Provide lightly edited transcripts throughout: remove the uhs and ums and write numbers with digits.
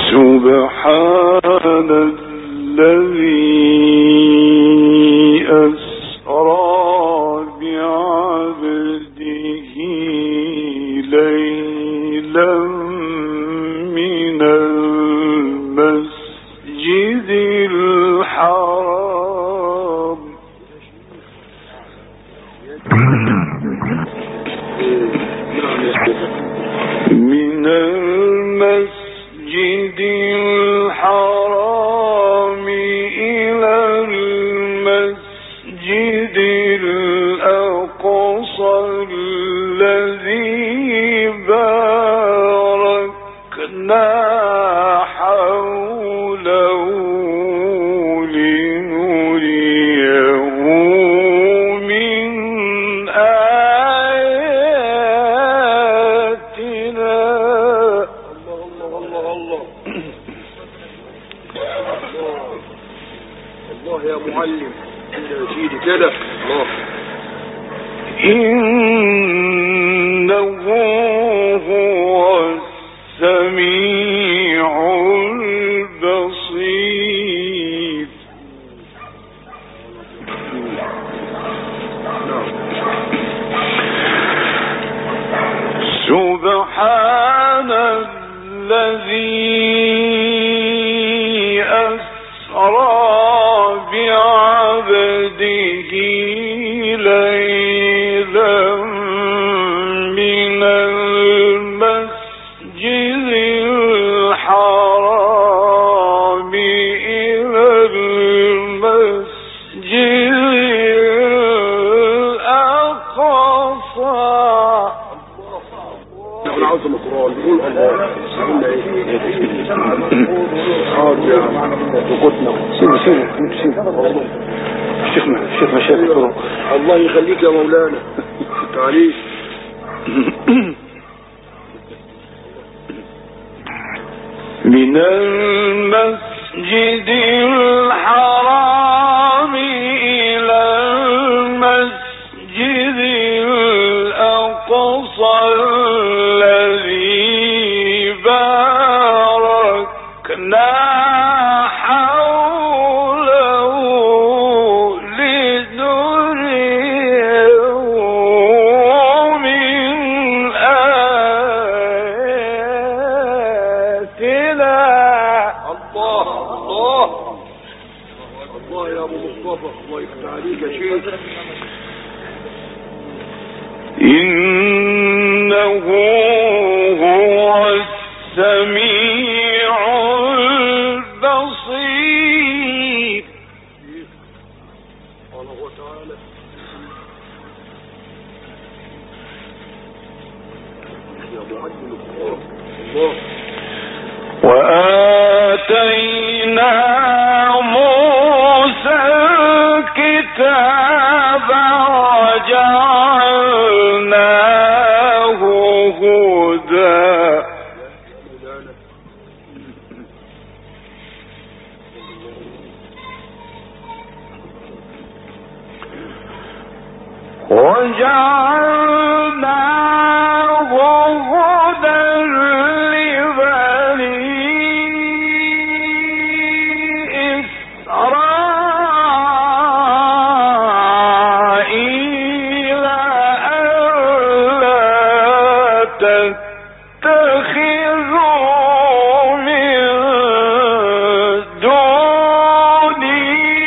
سبحان الذي أسرى بعبده ليلا من المسجد الحرام إلى المسجد الأقصى الذي باركنا حوله لنريه من آياتنا. الله يا معلم يا سيدي كده. الله إنه هو السميع البصير. سبحان الذي أسرى بعبده ليلا من المسجد الحرام إلى المسجد الأقصى. نحن عاوزهم القرآن بيقول الله سعينا ايه حاضر يا عم وقتنا الشيخ مشايخ الطرق. الله يخليك يا مولانا تعاليش. من المسجد الحرام إلى المسجد الأقصى الذي باركنا حوله لنريه من آياتنا. الله يا ابو مصطفى الله يفتح عليك يا شيخ. إنه هو السميع البصير. الله تعالى يا معلم القرآن. الله وآتينا موسى الكتاب وجعلناه هدى. وجعلناه هدى لبني إسرائيل ألا تتخذوا من دوني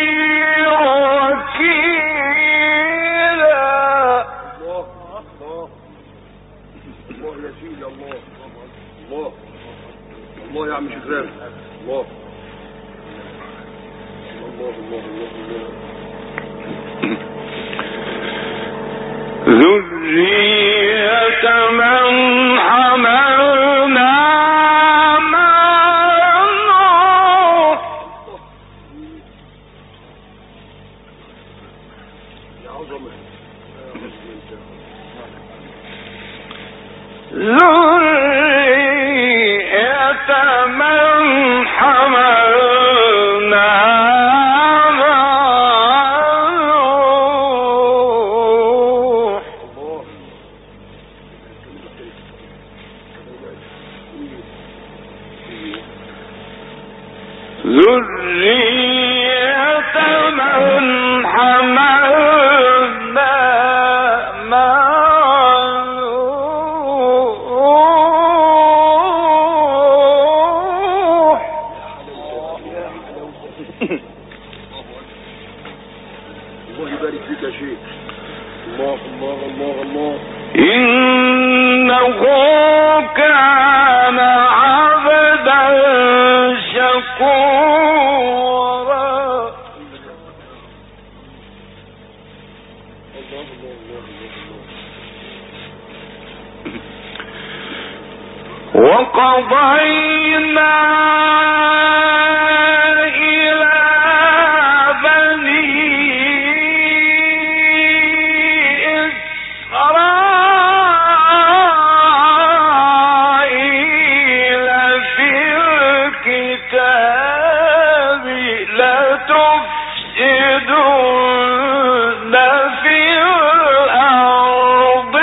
وكيلا. الله يا سيدي الله الله يا عم شكران. الله ذرية من حملنا مع نوح. يا عظمة ذرية من حملنا مع نوح. ذرية من حملنا مع نوح. الله يبارك فيك يا شيخ. الله الله الله الله. إنه كان عبدا شكورا. وقضينا إلى بني إسرائيل في الكتاب لتفسدن في الأرض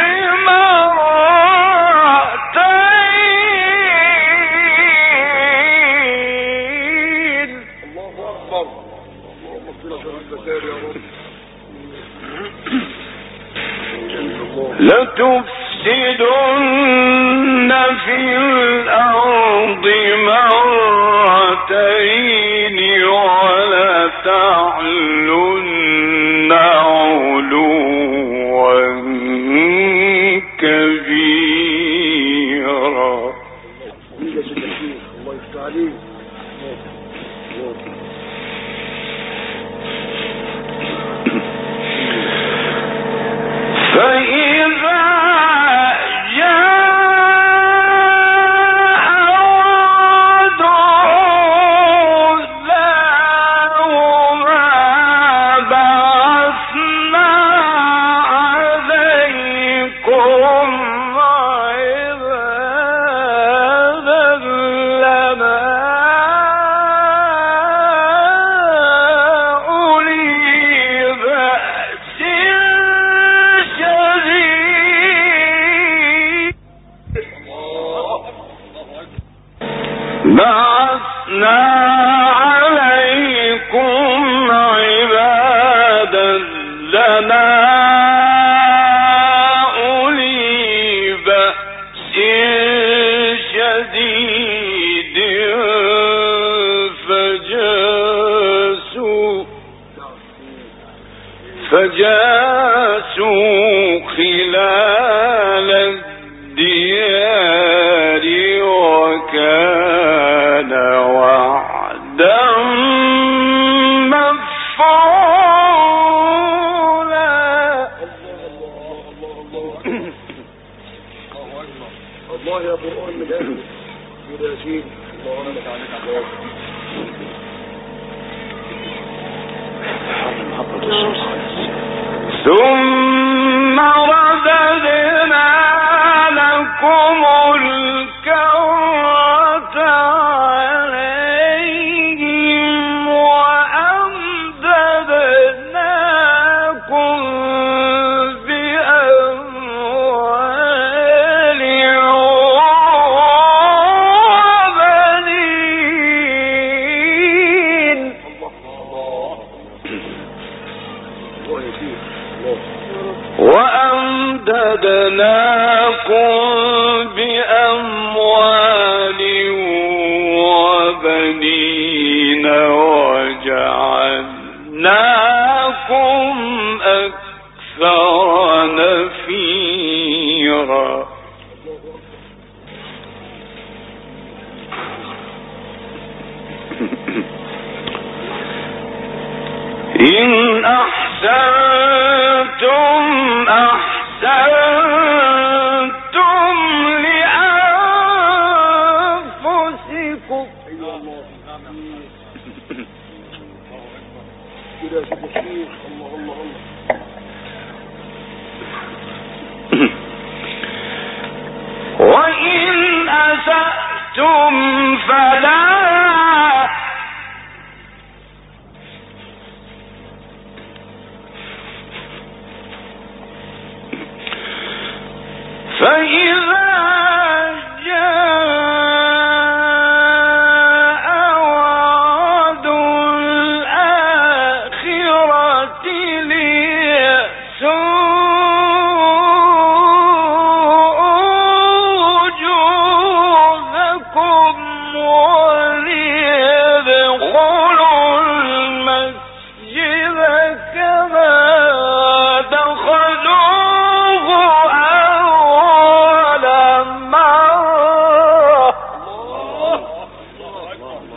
مرتين. الله أكبر. اللهم صل على الفساد يا رب. لتفسدن في الأرض مرتين ولتعلن علوا كبيرا. الله يفتح عليك. فإذا بعثنا عليكم عبادا لنا أولي بأس شديد فجاسوا خلال الديار وكان وعدا مفعولا. الله يا قرآن من أهل ياسين. الله عليك. ثم رددنا لكم الكرة عليهم وأمددناكم بأموال وبنين. وأمددناكم بأموال وبنين وجعلناكم أكثر نفيرا. إن أحسنتم أحسنتم لأنفسكم. وإن أسأتم فلا فإذا جاء وعد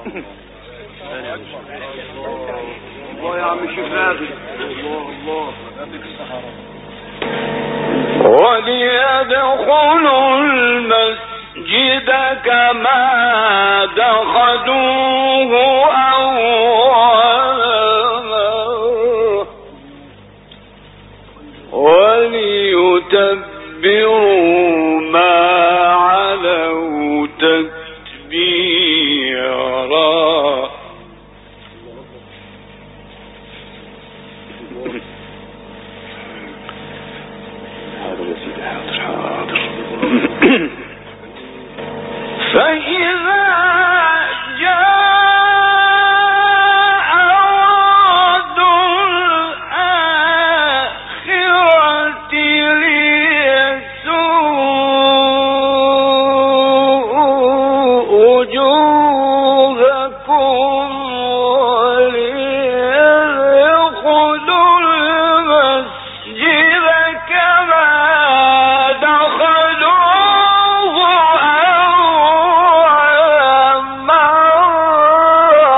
الله يا عم الشيخ نازل. الله وليدخلوا المسجد كما دخلوه أولا وليتبروا ما علوا تتبيرا. فإذا جاء وعد الآخرة ليسوءوا وجوهكم وليدخلوا المسجد كما دخلوه أول مرة.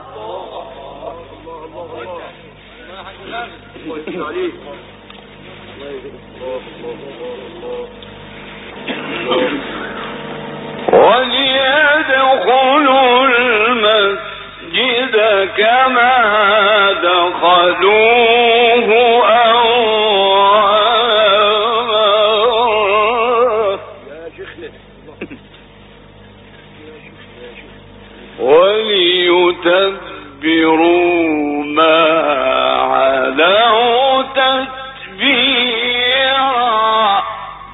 وليدخلوا المسجد كما دخلوه أول مرة وليتبروا ما علوا تتبيرا.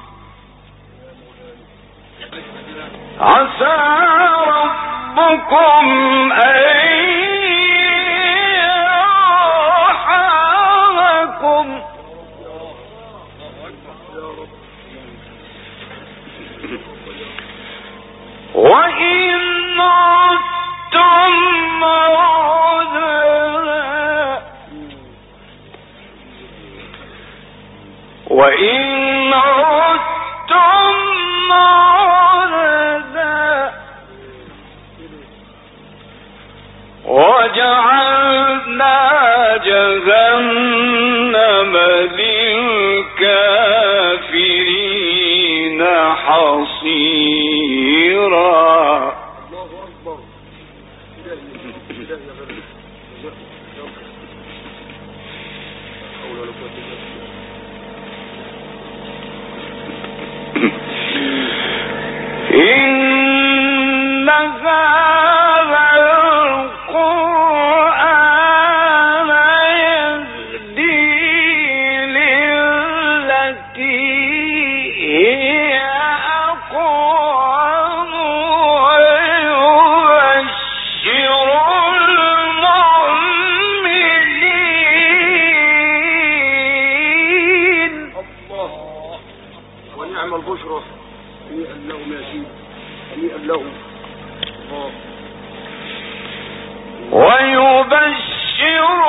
عسى ربكم أن يرحمكم وإن عدتم عدنا وإن عدتم عدنا وجعلنا جهنم للكافرين حصيرا. إن هذا القرآن يهدي للتي هي أقوم ويبشر المؤمنين. الله ونعم البشرى. هنيئا لهم يا سيدي، هنيئا لهم. ويبشر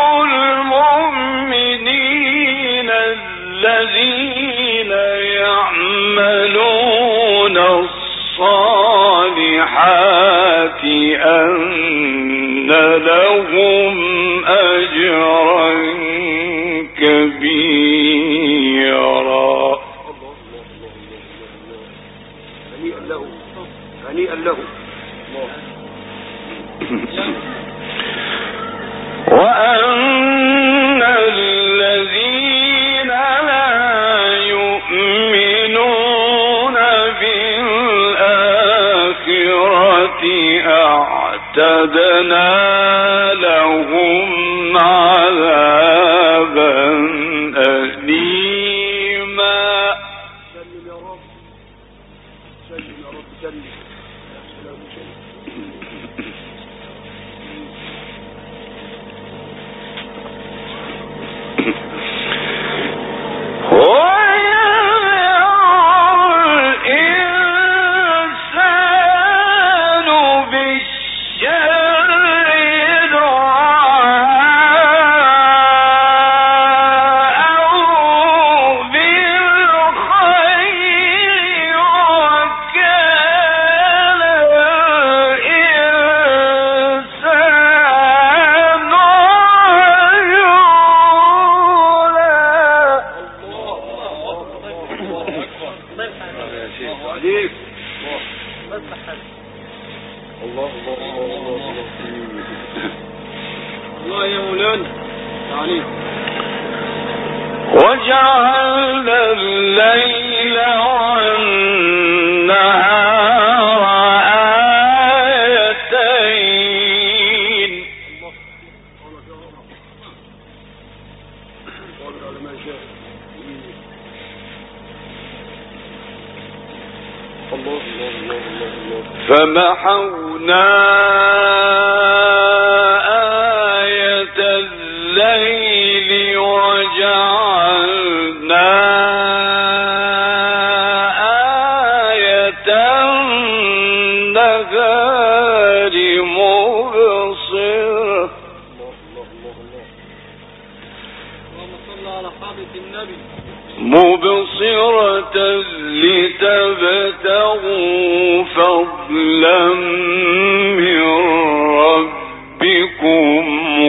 المؤمنين الذين يعملون الصالحات أن لهم أجرا كبيرا. هنيئا له، هنيئا له. وأن الذين لا يؤمنون بالآخرة أعتدنا لهم عذابا أليما. سلم يا رب، سلم يا رب، سلم. الإنسان بالشر مولانا تعالي. وجعلنا الليل والنهار آيتين فمحونا آية الليل وجعلنا آية النهار مبصرة. مبصرة لتبتغوا فضلا من ربكم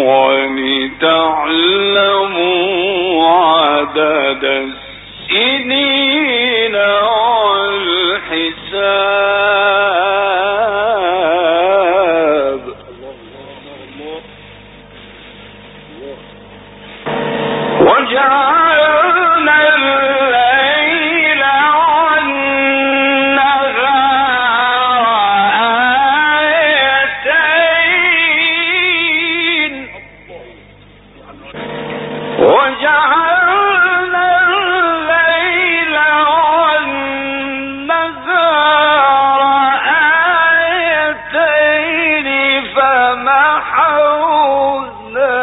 ولتعلموا عدد السنين والحساب. وجعلنا الليل والنهار آيتين وجعلنا الليل والنهار آيتين فمحونا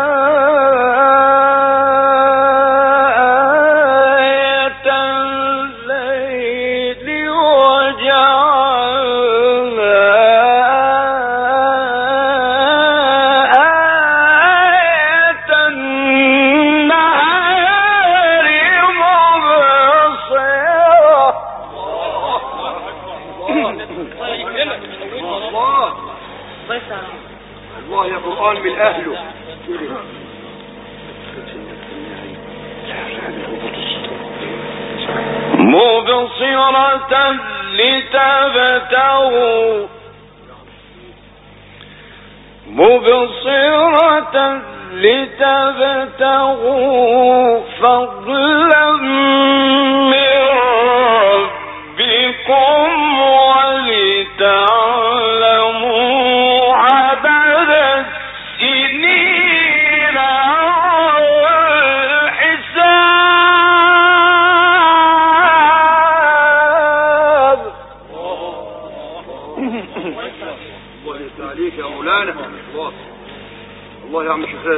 الله يا قرآن من أهله. مبصرة لتبتغوا فضلا من ربكم ولتعلموا عدد السنين والحساب. الله يفتح عليك يا مولانا. الله يا عم شيخ.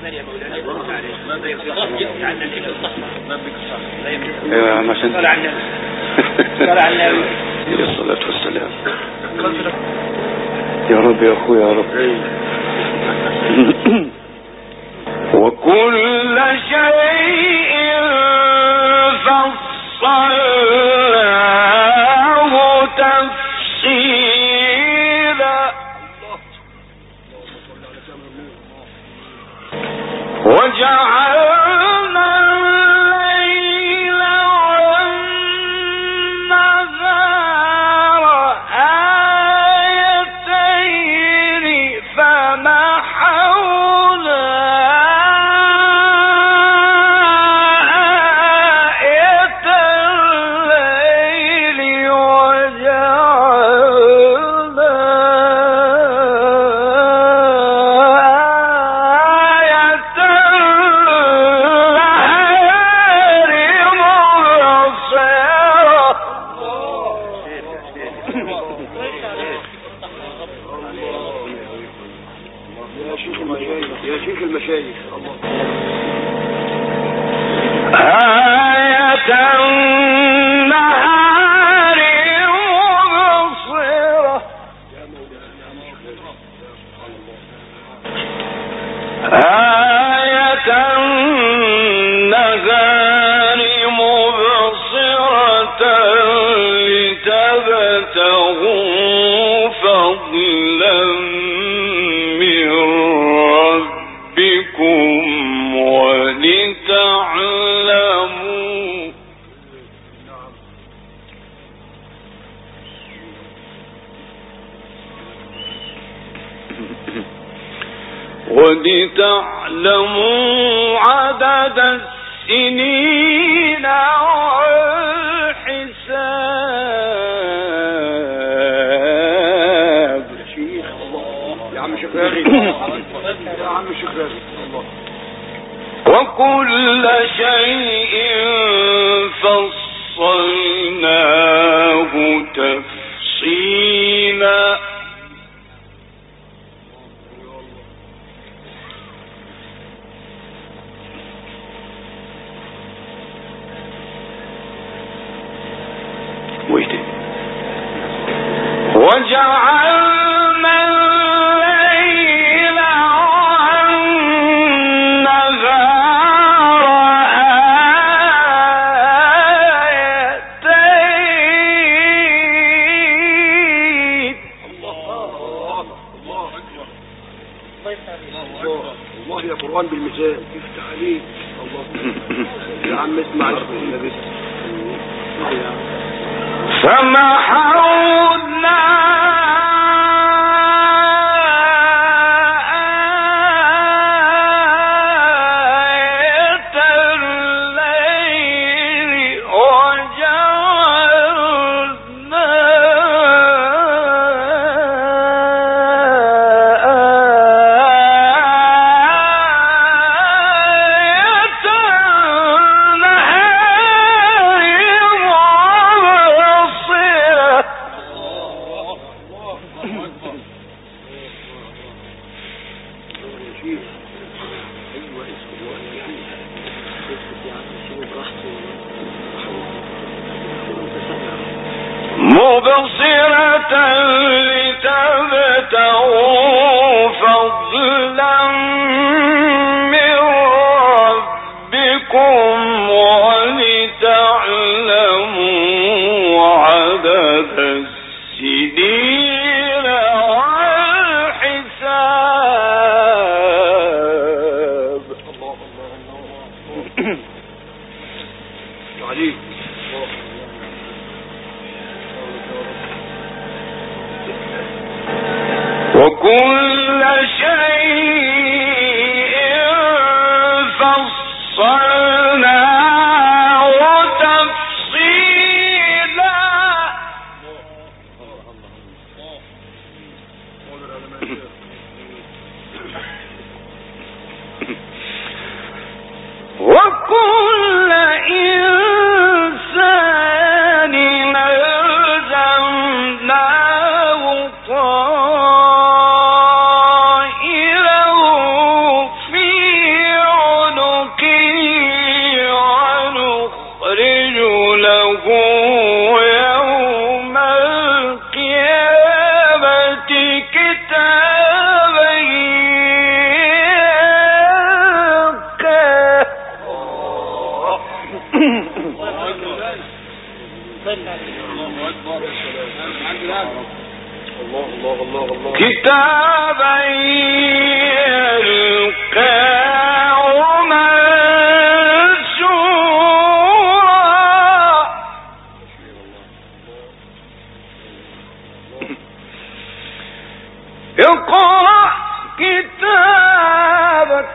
ايوه عشان صلى على النبي عليه الصلاة والسلام. يا رب يا اخويا يا رب. وكل شيء فصلناه تفصيلا. وجعلنا الليل والنهار آيتين فمحونا آية الليل وجعلنا يا شيخ المشايخ. آية النهار مبصرة آية النهار مبصرة لتبتغوا فضلا من ربكم ولتعلموا ولتعلموا عدد السنين والحساب. يا شيخ الله، يا عم شيخ غالي، يا عم شيخ غالي الله. وكل شيء فصلناه تفصيلا. وجعلنا الليل والنهار آيتين. الله يا قرآن بالمثال، افتح عليك الله. يا عم اسمع النبي. فمحونا آية الليل وجعلنا مبصرة لتبتغوا فضلا من ربكم ولتعلموا عدد السنين والحساب. عليك وكل شيء فصلناه تفصيلا. وكل إنسان ألزمناه طائره في عنقه ونخرج له يوم القيامة كتابا يلقاه. كتابا يلقاه منشورا. اقرأ كتابك،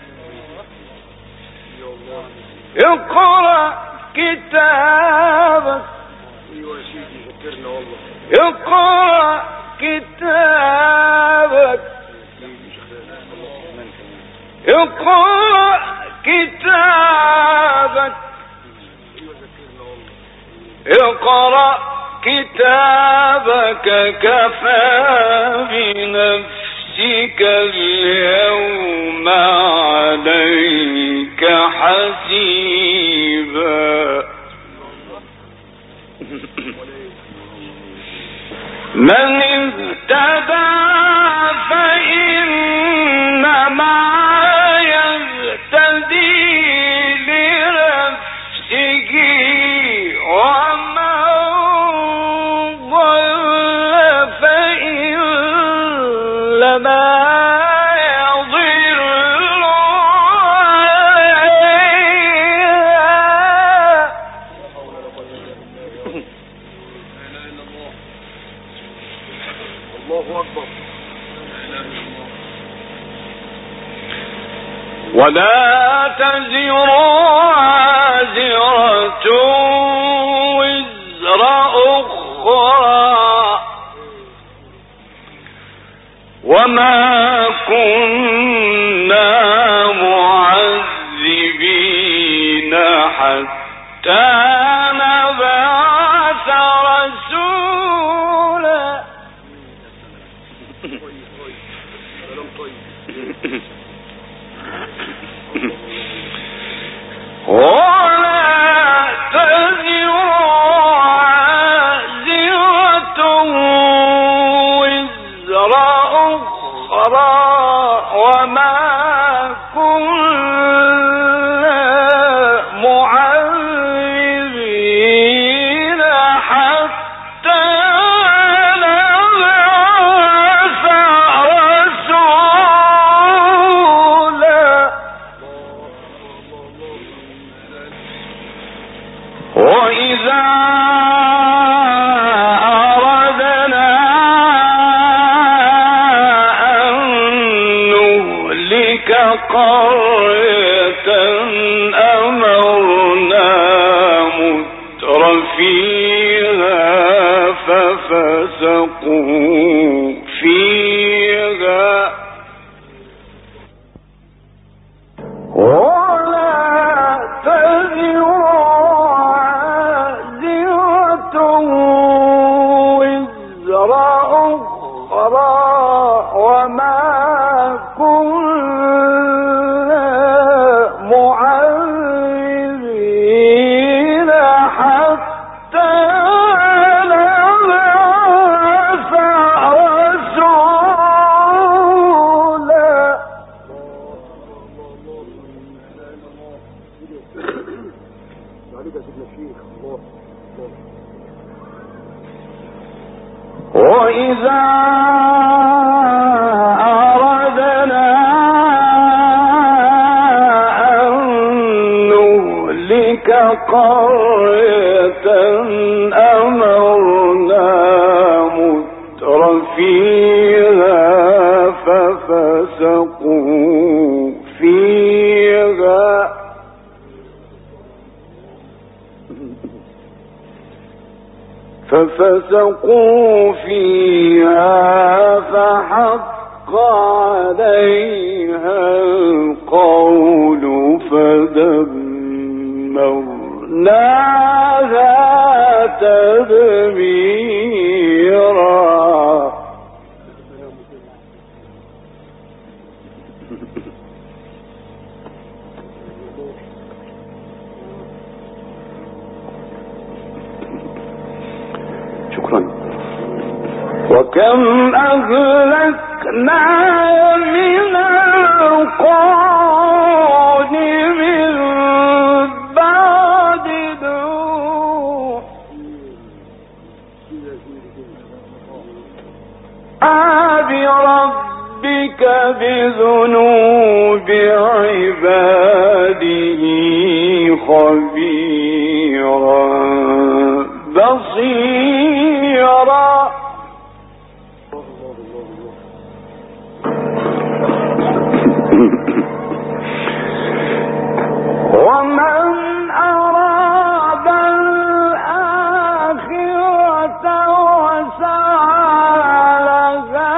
اقرأ كتابك، ايوه يا سيدي ذكرنا والله. اقرأ كتابك، اقرأ كتابك، اقرأ كتابك كفى بنفسك اليوم عليك حسيبا. من اهتدى فإنما يهتدي لنفسه ومن ضل فإنما يضل عليها. الله أكبر. ولا تزر وازرة وزر أخرى وما كنا معذبين حتى نبعث رسولا. ولا تزر وازرة وزر أخرى وما كنا معذبين حتى نبعث رسولا. وإذا أردنا أن نهلك قرية أمرنا مترفيها ففسقوا فيها ولا تزر وازرة وزر أخرى وما كنا معذبين حتى نبعث رسولا. وإذا أردنا أن نهلك قرية أمرنا مترفيها ففسقوا فيها فحق عليها القول فدمرناها تدميرا. شكرا. وكم أهلكنا من القرون من بعد نوح بربك بذنوب عباده خبيرا بصيرا. ومن أراد الآخرة وسعى لها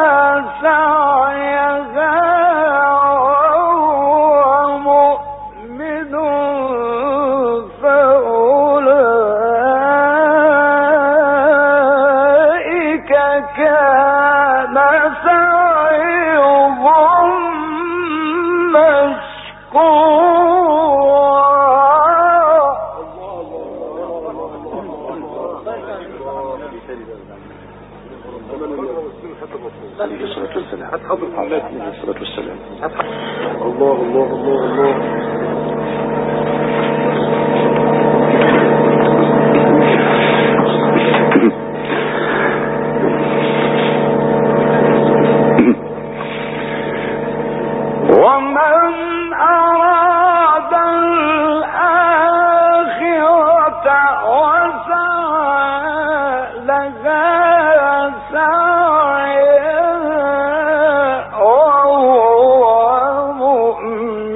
سعيها وهو مؤمن فأولئك كان سعيهم الله الله الله الله. ومن أراد الآخرة وسعى لها سعيها وهو مؤمن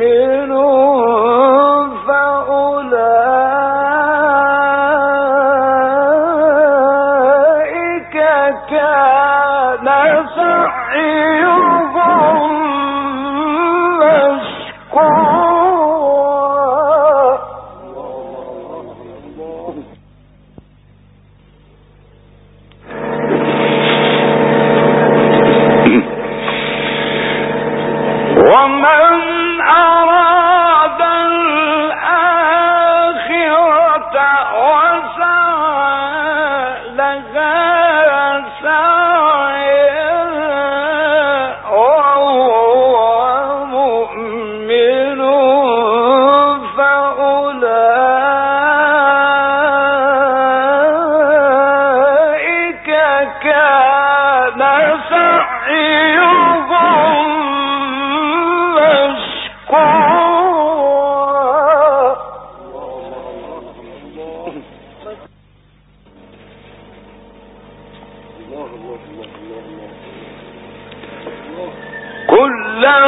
كلا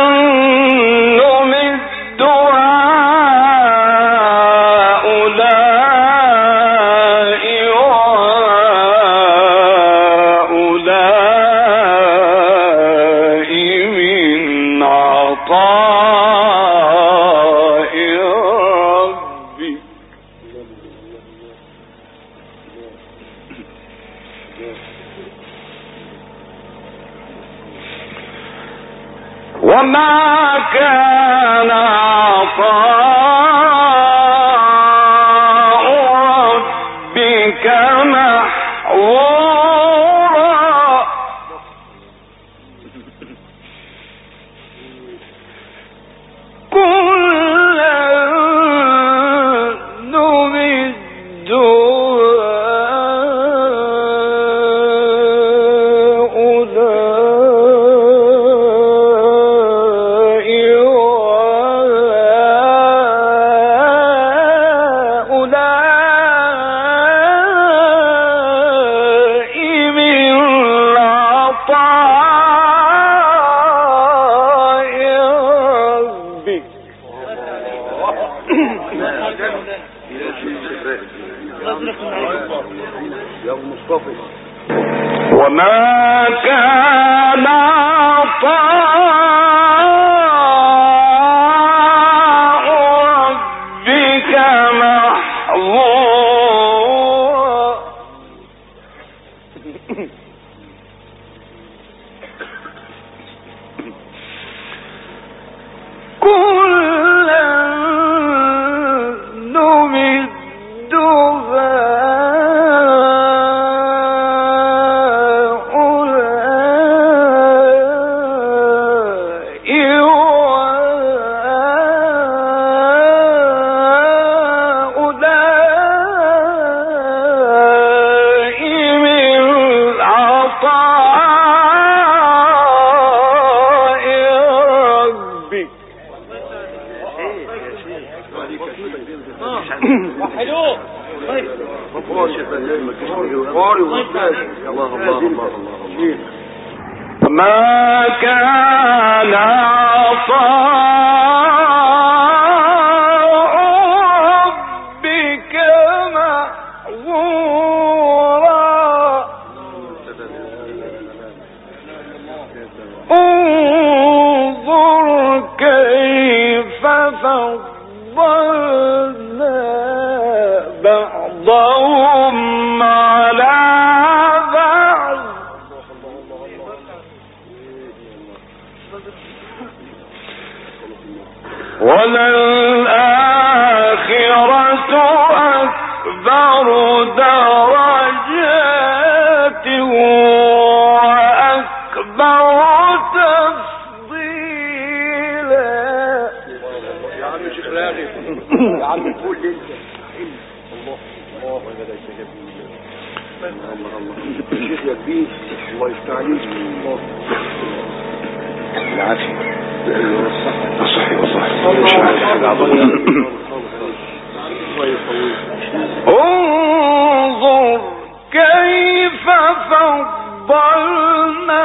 نمد هؤلاء وهؤلاء من عطاء ربك وما كان عطاء ربك محظورا كلا نمد وما كان عطاء ربك محظورا كلا نمد ما كان عطاء ربك محظورا انظر كيف فضلنا بعضهم على بعض وللآخرة أكبر درجات وأكبر تفضيلا. يا عم شيخ لاغي يا عم قول لي انت الله شيخ يا كبير الله يفتح عليك العافية صحي انظر كيف فضلنا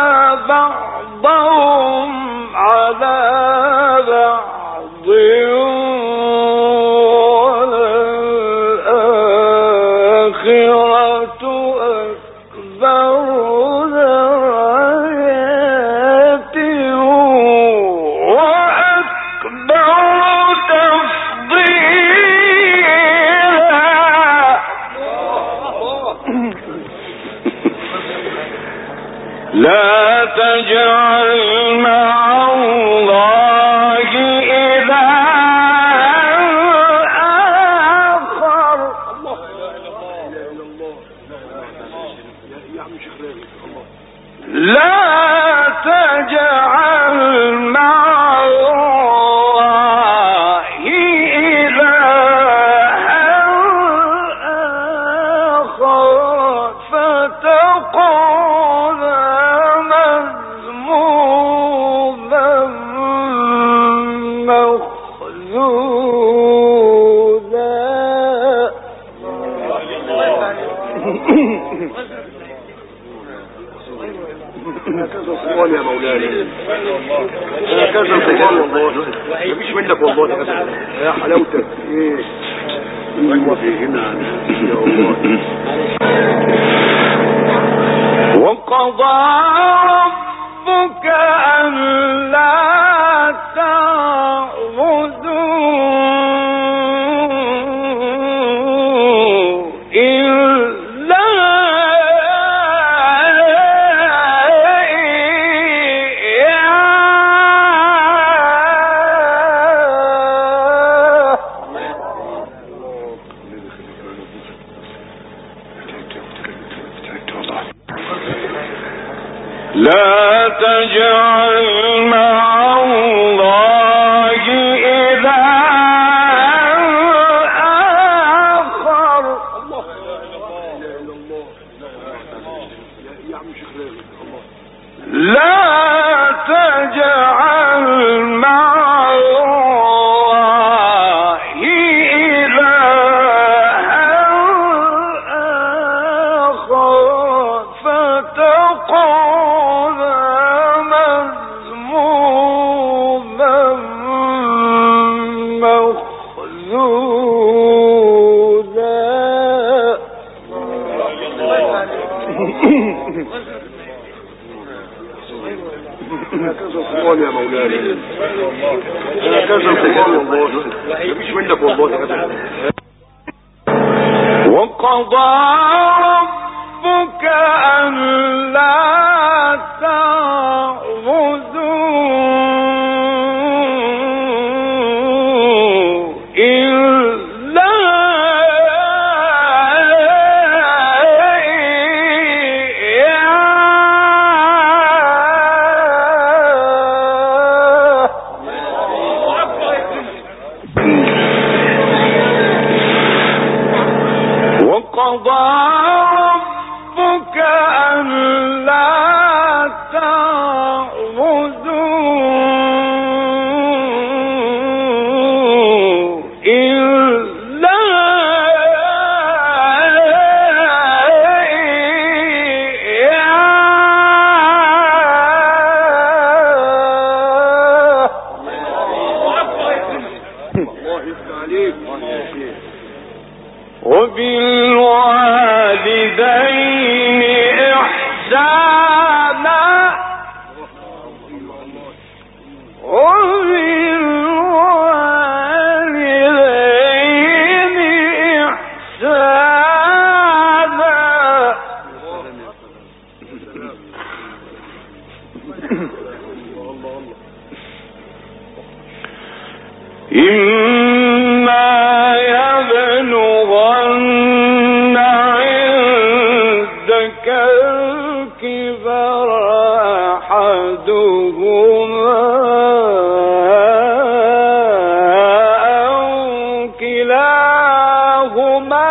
بعضهم على بعض وللآخرة لا تجعل مع الله إلها يا مولانا. هكذا الحمار والله، مفيش منك والله ابدا يا حلاوتك. ايه هنا يا الله. وقضى ربك ألا تعبدوا إلا لا تجعل مع الله إلها آخر. لا تجعل مع الله إلها آخر فتقعد مذموما مخذولا. هكذا الحمار يا مولانا. هكذا الحمار والله، مفيش منك والله ابدا. وقضى ربك ألا تعبدوا إلا وقضى ربك ألا تعبدوا إلا الله يفتح عليك. وبالوالدين إحسانا وبالوالدين إحسانا إما يبلغن عندك الكبر أحدهما أو كلاهما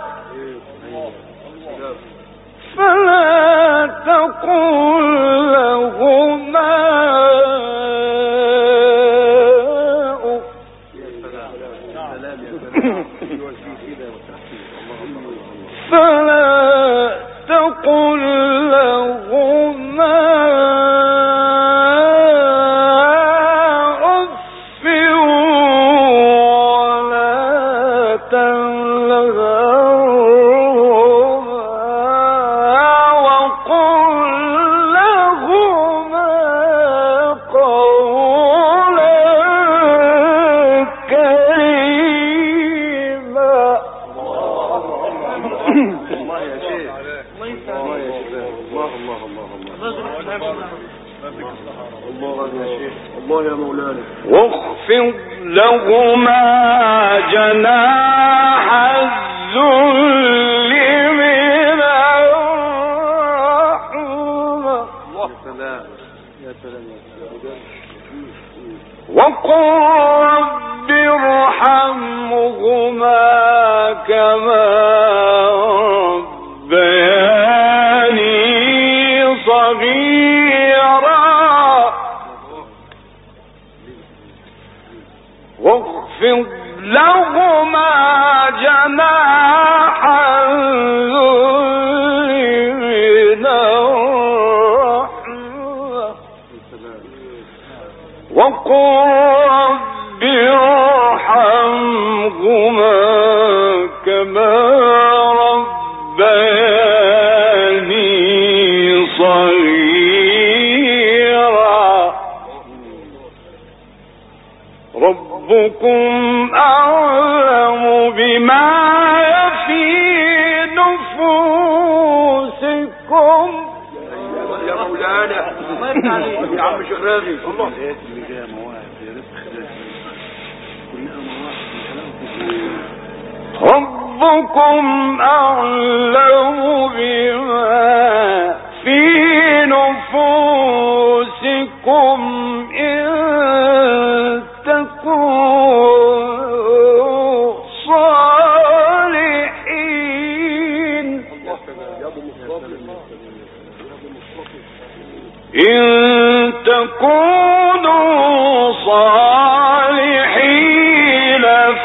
فلا تقل لهما فلا تقل لهما أف ولا تنهرهما وقل لهما قولا كريما. الله يا شيخ. الله يا شيخ. الله الله الله الله يا شيخ. الله يا مولانا. واخفض لهما جناح الذل من الرحمة. الله سلام يا سلام وقل رب ارحمهما كما ربياني صغيرا واخفض لهما جناح الذل من الرحمة وقل رب ارحمهما كما ربياني صغيرا ربكم أعلم بما في نفوسكم يا مولانا يا عم شيخ رازي الله ربكم أعلم بما في نفوسكم إن تكونوا صالحين إن تكونوا صالحين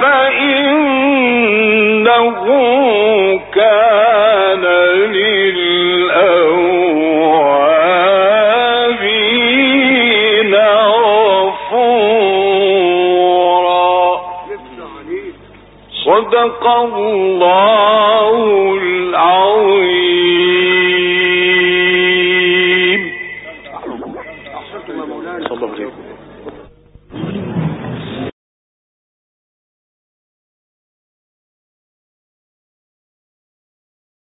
فإنه كان للأوابين غفورا صدق الله